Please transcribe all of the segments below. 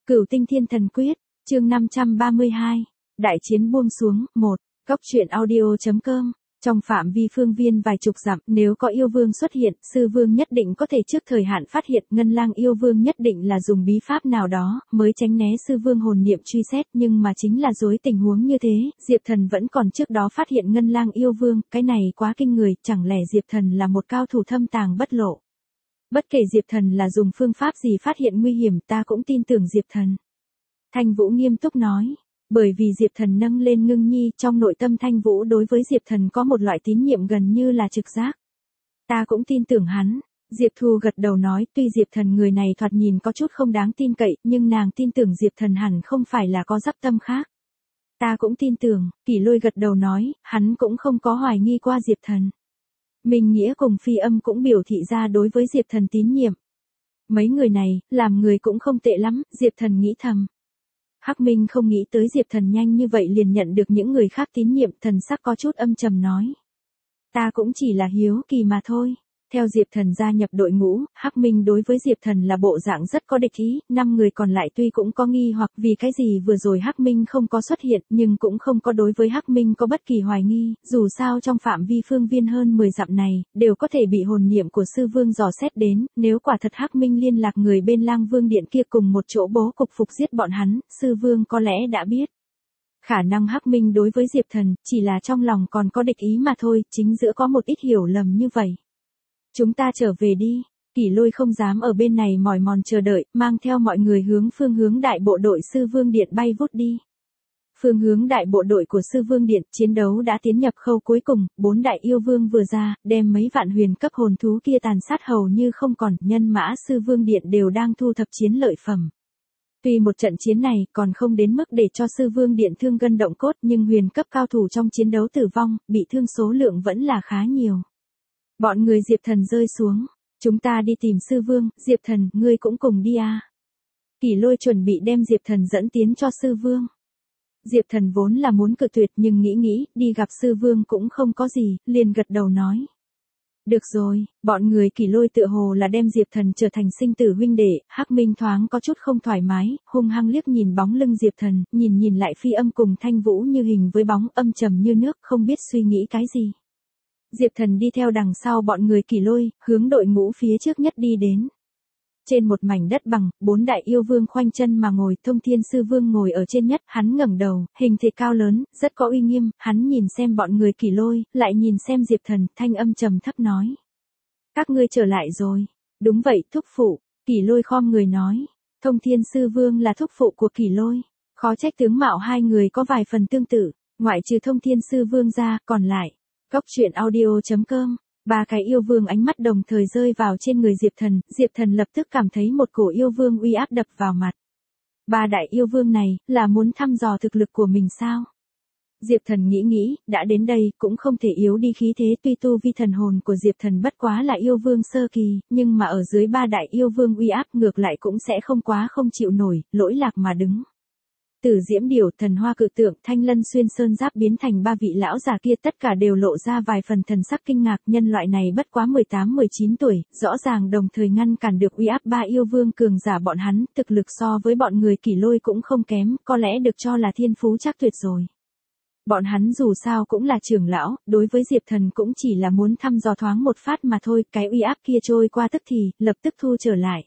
Cửu Tinh Thiên Thần Quyết, chương 532, Đại chiến buông xuống, 1, Góc truyện audio.com. Trong phạm vi phương viên vài chục dặm, nếu có yêu vương xuất hiện, sư vương nhất định có thể trước thời hạn phát hiện, Ngân Lang yêu vương nhất định là dùng bí pháp nào đó, mới tránh né sư vương hồn niệm truy xét, nhưng mà chính là dối tình huống như thế, Diệp Thần vẫn còn trước đó phát hiện Ngân Lang yêu vương, cái này quá kinh người, chẳng lẽ Diệp Thần là một cao thủ thâm tàng bất lộ. Bất kể Diệp Thần là dùng phương pháp gì phát hiện nguy hiểm, ta cũng tin tưởng Diệp Thần. Thanh Vũ nghiêm túc nói. Bởi vì Diệp Thần nâng lên Ngưng Nhi, trong nội tâm Thanh Vũ đối với Diệp Thần có một loại tín nhiệm gần như là trực giác. Ta cũng tin tưởng hắn. Diệp Thu gật đầu nói, tuy Diệp Thần người này thoạt nhìn có chút không đáng tin cậy, nhưng nàng tin tưởng Diệp Thần hẳn không phải là có dắp tâm khác. Ta cũng tin tưởng, Kỷ Lôi gật đầu nói, hắn cũng không có hoài nghi qua Diệp Thần. Minh Nghĩa cùng Phi Âm cũng biểu thị ra đối với Diệp Thần tín nhiệm. Mấy người này, làm người cũng không tệ lắm, Diệp Thần nghĩ thầm. Hắc Minh không nghĩ tới Diệp Thần nhanh như vậy liền nhận được những người khác tín nhiệm, thần sắc có chút âm trầm nói. Ta cũng chỉ là hiếu kỳ mà thôi. Theo Diệp Thần gia nhập đội ngũ, Hắc Minh đối với Diệp Thần là bộ dạng rất có địch ý, 5 người còn lại tuy cũng có nghi hoặc vì cái gì vừa rồi Hắc Minh không có xuất hiện, nhưng cũng không có đối với Hắc Minh có bất kỳ hoài nghi, dù sao trong phạm vi phương viên hơn 10 dặm này, đều có thể bị hồn niệm của sư vương dò xét đến, nếu quả thật Hắc Minh liên lạc người bên Lang Vương Điện kia cùng một chỗ bố cục phục giết bọn hắn, sư vương có lẽ đã biết. Khả năng Hắc Minh đối với Diệp Thần, chỉ là trong lòng còn có địch ý mà thôi, chính giữa có một ít hiểu lầm như vậy. Chúng ta trở về đi. Kỷ Lôi không dám ở bên này mỏi mòn chờ đợi, mang theo mọi người phương hướng đại bộ đội sư vương điện bay vút đi. Phương hướng đại bộ đội của sư vương điện, chiến đấu đã tiến nhập khâu cuối cùng, 4 đại yêu vương vừa ra, đem mấy vạn huyền cấp hồn thú kia tàn sát hầu như không còn, nhân mã sư vương điện đều đang thu thập chiến lợi phẩm. Tuy một trận chiến này còn không đến mức để cho sư vương điện thương gân động cốt, nhưng huyền cấp cao thủ trong chiến đấu tử vong, bị thương số lượng vẫn là khá nhiều. Bọn người Diệp Thần rơi xuống. Chúng ta đi tìm sư vương, Diệp Thần, ngươi cũng cùng đi à. Kỷ Lôi chuẩn bị đem Diệp Thần dẫn tiến cho sư vương. Diệp Thần vốn là muốn cự tuyệt nhưng nghĩ, đi gặp sư vương cũng không có gì, liền gật đầu nói. Được rồi, bọn người Kỷ Lôi tựa hồ là đem Diệp Thần trở thành sinh tử huynh đệ, Hắc Minh thoáng có chút không thoải mái, hung hăng liếc nhìn bóng lưng Diệp Thần, nhìn lại Phi Âm cùng Thanh Vũ như hình với bóng, âm trầm như nước, không biết suy nghĩ cái gì. Diệp Thần đi theo đằng sau bọn người Kỷ Lôi, hướng đội ngũ phía trước nhất đi đến. Trên một mảnh đất bằng, 4 đại yêu vương khoanh chân mà ngồi, Thông Thiên Sư Vương ngồi ở trên nhất, hắn ngẩng đầu, hình thể cao lớn, rất có uy nghiêm, hắn nhìn xem bọn người Kỷ Lôi, lại nhìn xem Diệp Thần, thanh âm trầm thấp nói. Các ngươi trở lại rồi. Đúng vậy, thúc phụ. Kỷ Lôi khom người nói. Thông Thiên Sư Vương là thúc phụ của Kỷ Lôi. Khó trách tướng mạo hai người có vài phần tương tự, ngoại trừ Thông Thiên Sư Vương ra, còn lại. Góc truyện audio.com. 3 cái yêu vương ánh mắt đồng thời rơi vào trên người Diệp Thần lập tức cảm thấy một cổ yêu vương uy áp đập vào mặt. 3 đại yêu vương này, là muốn thăm dò thực lực của mình sao? Diệp Thần nghĩ, đã đến đây, cũng không thể yếu đi khí thế, tuy tu vi thần hồn của Diệp Thần bất quá là yêu vương sơ kỳ, nhưng mà ở dưới 3 đại yêu vương uy áp ngược lại cũng sẽ không quá không chịu nổi, lỗi lạc mà đứng. Từ Diễm Điểu, Thần Hoa Cự Tượng, Thanh Lân Xuyên Sơn Giáp biến thành 3 vị lão già kia tất cả đều lộ ra vài phần thần sắc kinh ngạc, nhân loại này bất quá 18-19 tuổi, rõ ràng đồng thời ngăn cản được uy áp 3 yêu vương cường giả bọn hắn, thực lực so với bọn người Kỷ Lôi cũng không kém, có lẽ được cho là thiên phú chắc tuyệt rồi. Bọn hắn dù sao cũng là trưởng lão, đối với Diệp Thần cũng chỉ là muốn thăm dò thoáng một phát mà thôi, cái uy áp kia trôi qua tức thì, lập tức thu trở lại.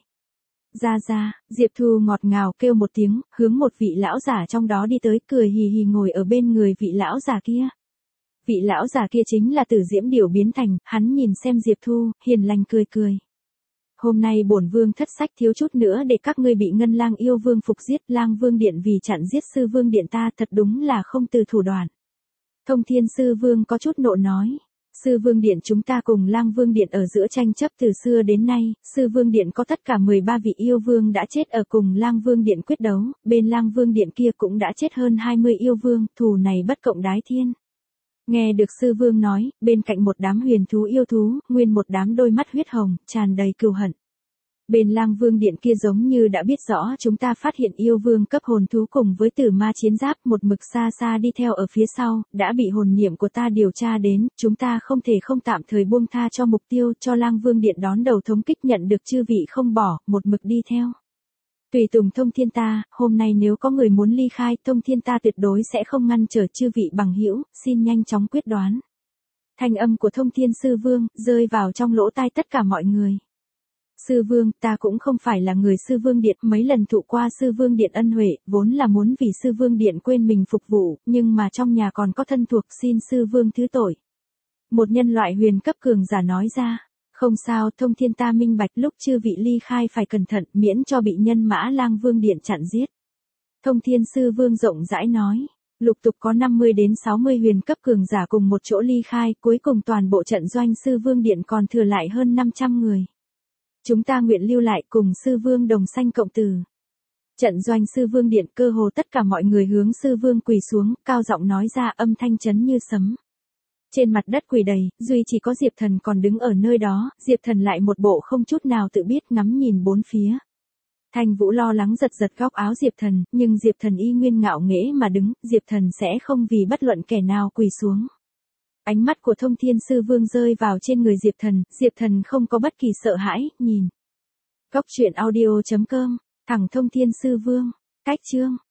Ra, Diệp Thu ngọt ngào kêu một tiếng, hướng một vị lão giả trong đó đi tới, cười hì hì ngồi ở bên người vị lão giả kia. Vị lão giả kia chính là Từ Diễm Điểu biến thành, hắn nhìn xem Diệp Thu, hiền lành cười. Hôm nay bổn vương thất sách thiếu chút nữa để các ngươi bị Ngân Lang yêu vương phục giết, Lang Vương Điện vì chặn giết sư vương điện ta thật đúng là không từ thủ đoạn. Thông Thiên Sư Vương có chút nộ nói. Sư Vương Điện chúng ta cùng Lang Vương Điện ở giữa tranh chấp từ xưa đến nay, Sư Vương Điện có tất cả 13 vị yêu vương đã chết ở cùng Lang Vương Điện quyết đấu, bên Lang Vương Điện kia cũng đã chết hơn 20 yêu vương, thù này bất cộng đái thiên. Nghe được Sư Vương nói, bên cạnh một đám huyền thú yêu thú, nguyên một đám đôi mắt huyết hồng, tràn đầy cừu hận. Bên Lang Vương Điện kia giống như đã biết rõ chúng ta phát hiện yêu vương cấp hồn thú cùng với tử ma chiến giáp một mực xa đi theo ở phía sau, đã bị hồn niệm của ta điều tra đến, chúng ta không thể không tạm thời buông tha cho mục tiêu, cho Lang Vương Điện đón đầu thống kích nhận được chư vị không bỏ, một mực đi theo. Tùy tùng Thông Thiên ta, hôm nay nếu có người muốn ly khai, Thông Thiên ta tuyệt đối sẽ không ngăn trở chư vị bằng hữu, xin nhanh chóng quyết đoán. Thanh âm của Thông Thiên Sư Vương, rơi vào trong lỗ tai tất cả mọi người. Sư Vương, ta cũng không phải là người Sư Vương Điện, mấy lần thụ qua Sư Vương Điện ân huệ, vốn là muốn vì Sư Vương Điện quên mình phục vụ, nhưng mà trong nhà còn có thân thuộc, xin Sư Vương thứ tội. Một nhân loại huyền cấp cường giả nói ra. Không sao, Thông Thiên ta minh bạch, lúc chư vị ly khai phải cẩn thận, miễn cho bị nhân Mã Lang Vương Điện chặn giết. Thông Thiên Sư Vương rộng rãi nói. Lục tục có 50 đến 60 huyền cấp cường giả cùng một chỗ ly khai, cuối cùng toàn bộ trận doanh Sư Vương Điện còn thừa lại hơn 500 người. Chúng ta nguyện lưu lại cùng Sư Vương đồng sanh cộng từ. Trận doanh Sư Vương Điện, cơ hồ tất cả mọi người hướng Sư Vương quỳ xuống, cao giọng nói ra, âm thanh chấn như sấm. Trên mặt đất quỳ đầy, duy chỉ có Diệp Thần còn đứng ở nơi đó, Diệp Thần lại một bộ không chút nào tự biết ngắm nhìn bốn phía. Thanh Vũ lo lắng giật giật góc áo Diệp Thần, nhưng Diệp Thần y nguyên ngạo nghễ mà đứng, Diệp Thần sẽ không vì bất luận kẻ nào quỳ xuống. Ánh mắt của Thông Thiên Sư Vương rơi vào trên người Diệp Thần không có bất kỳ sợ hãi, nhìn. Cốc truyện audio.com, thẳng Thông Thiên Sư Vương, cách chương.